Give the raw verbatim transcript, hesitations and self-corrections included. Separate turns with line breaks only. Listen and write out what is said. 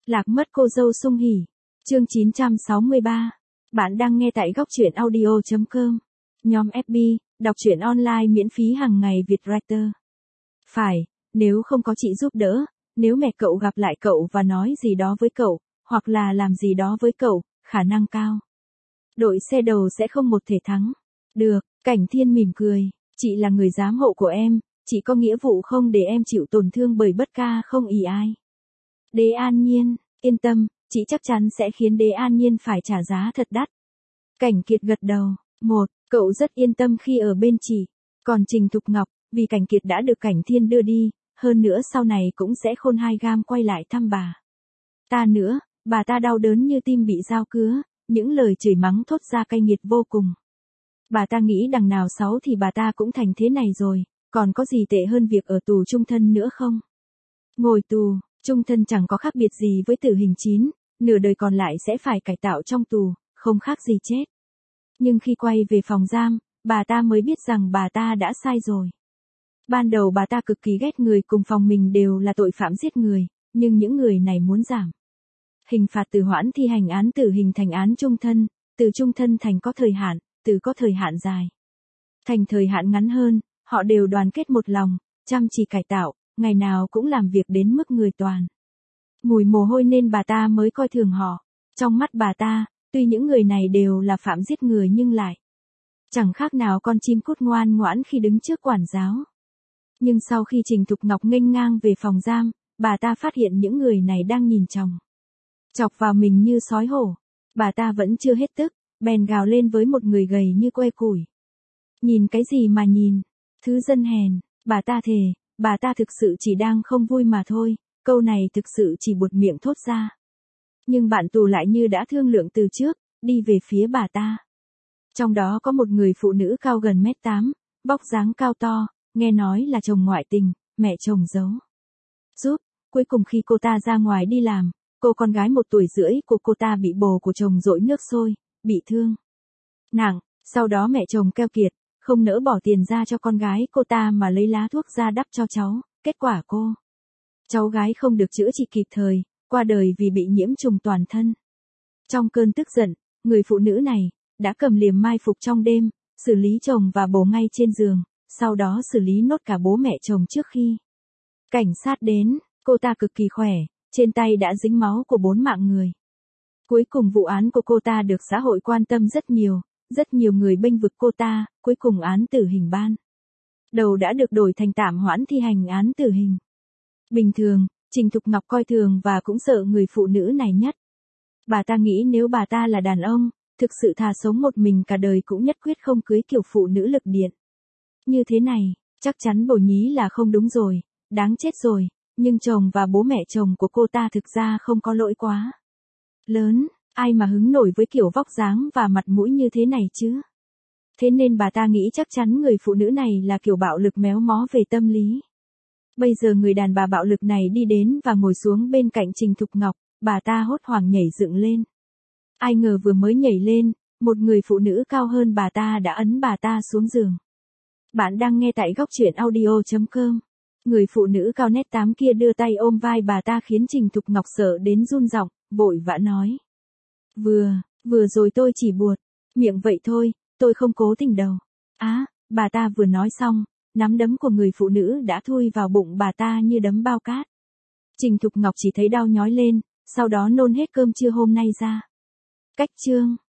Lạc mất cô dâu sung hỉ. Chương chín trăm sáu mươi ba. Bạn đang nghe tại góc truyện audio chấm com. Nhóm ép bê, đọc truyện online miễn phí hàng ngày Vietwriter. Phải, nếu không có chị giúp đỡ, nếu mẹ cậu gặp lại cậu và nói gì đó với cậu, hoặc là làm gì đó với cậu, khả năng cao. Đội xe đầu sẽ không một thể thắng. Được, Cảnh Thiên mỉm cười, chị là người giám hộ của em, chị có nghĩa vụ không để em chịu tổn thương bởi bất ca không ỷ ai. Đế An Nhiên, yên tâm, chị chắc chắn sẽ khiến Đế An Nhiên phải trả giá thật đắt. Cảnh Kiệt gật đầu, một, cậu rất yên tâm khi ở bên chị. Còn Trình Thục Ngọc, vì Cảnh Kiệt đã được Cảnh Thiên đưa đi, hơn nữa sau này cũng sẽ khôn hai gam quay lại thăm bà ta nữa, bà ta đau đớn như tim bị dao cứa, những lời chửi mắng thốt ra cay nghiệt vô cùng. Bà ta nghĩ đằng nào xấu thì bà ta cũng thành thế này rồi, còn có gì tệ hơn việc ở tù chung thân nữa không? Ngồi tù, chung thân chẳng có khác biệt gì với tử hình chín, nửa đời còn lại sẽ phải cải tạo trong tù, không khác gì chết. Nhưng khi quay về phòng giam, bà ta mới biết rằng bà ta đã sai rồi. Ban đầu bà ta cực kỳ ghét người cùng phòng mình đều là tội phạm giết người, nhưng những người này muốn giảm hình phạt từ hoãn thi hành án tử hình thành án chung thân, từ chung thân thành có thời hạn, từ có thời hạn dài thành thời hạn ngắn hơn, họ đều đoàn kết một lòng, chăm chỉ cải tạo, ngày nào cũng làm việc đến mức người toàn mùi mồ hôi nên bà ta mới coi thường họ. Trong mắt bà ta, tuy những người này đều là phạm giết người nhưng lại chẳng khác nào con chim cút ngoan ngoãn khi đứng trước quản giáo. Nhưng sau khi Trình Thục Ngọc nghênh ngang về phòng giam, bà ta phát hiện những người này đang nhìn chòng chọc vào mình như sói hổ. Bà ta vẫn chưa hết tức, bèn gào lên với một người gầy như que củi. Nhìn cái gì mà nhìn? Thứ dân hèn, bà ta thề, bà ta thực sự chỉ đang không vui mà thôi, câu này thực sự chỉ buột miệng thốt ra. Nhưng bạn tù lại như đã thương lượng từ trước, đi về phía bà ta. Trong đó có một người phụ nữ cao gần mét tám, vóc dáng cao to, nghe nói là chồng ngoại tình, mẹ chồng giấu giúp. Cuối cùng khi cô ta ra ngoài đi làm, cô con gái một tuổi rưỡi của cô ta bị bồ của chồng dội nước sôi, bị thương nặng. Sau đó mẹ chồng keo kiệt, không nỡ bỏ tiền ra cho con gái cô ta mà lấy lá thuốc ra đắp cho cháu. Kết quả cô cháu gái không được chữa trị kịp thời, qua đời vì bị nhiễm trùng toàn thân. Trong cơn tức giận, người phụ nữ này đã cầm liềm mai phục trong đêm, xử lý chồng và bố ngay trên giường, sau đó xử lý nốt cả bố mẹ chồng trước khi cảnh sát đến. Cô ta cực kỳ khỏe, trên tay đã dính máu của bốn mạng người. Cuối cùng vụ án của cô ta được xã hội quan tâm rất nhiều, rất nhiều người bênh vực cô ta, cuối cùng án tử hình ban đầu đã được đổi thành tạm hoãn thi hành án tử hình. Bình thường, Trình Thục Ngọc coi thường và cũng sợ người phụ nữ này nhất. Bà ta nghĩ nếu bà ta là đàn ông, thực sự thà sống một mình cả đời cũng nhất quyết không cưới kiểu phụ nữ lực điện như thế này. Chắc chắn bổ nhí là không đúng rồi, đáng chết rồi. Nhưng chồng và bố mẹ chồng của cô ta thực ra không có lỗi quá lớn, ai mà hứng nổi với kiểu vóc dáng và mặt mũi như thế này chứ. Thế nên bà ta nghĩ chắc chắn người phụ nữ này là kiểu bạo lực méo mó về tâm lý. Bây giờ người đàn bà bạo lực này đi đến và ngồi xuống bên cạnh Trình Thục Ngọc, bà ta hốt hoảng nhảy dựng lên. Ai ngờ vừa mới nhảy lên, một người phụ nữ cao hơn bà ta đã ấn bà ta xuống giường. Bạn đang nghe tại góc truyện audio chấm com. Người phụ nữ cao nét tám kia đưa tay ôm vai bà ta khiến Trình Thục Ngọc sợ đến run giọng, vội vã nói. Vừa, vừa rồi tôi chỉ buột miệng vậy thôi, tôi không cố tình đâu. Á, à, bà ta vừa nói xong, nắm đấm của người phụ nữ đã thui vào bụng bà ta như đấm bao cát. Trình Thục Ngọc chỉ thấy đau nhói lên, sau đó nôn hết cơm trưa hôm nay ra. Cách chương.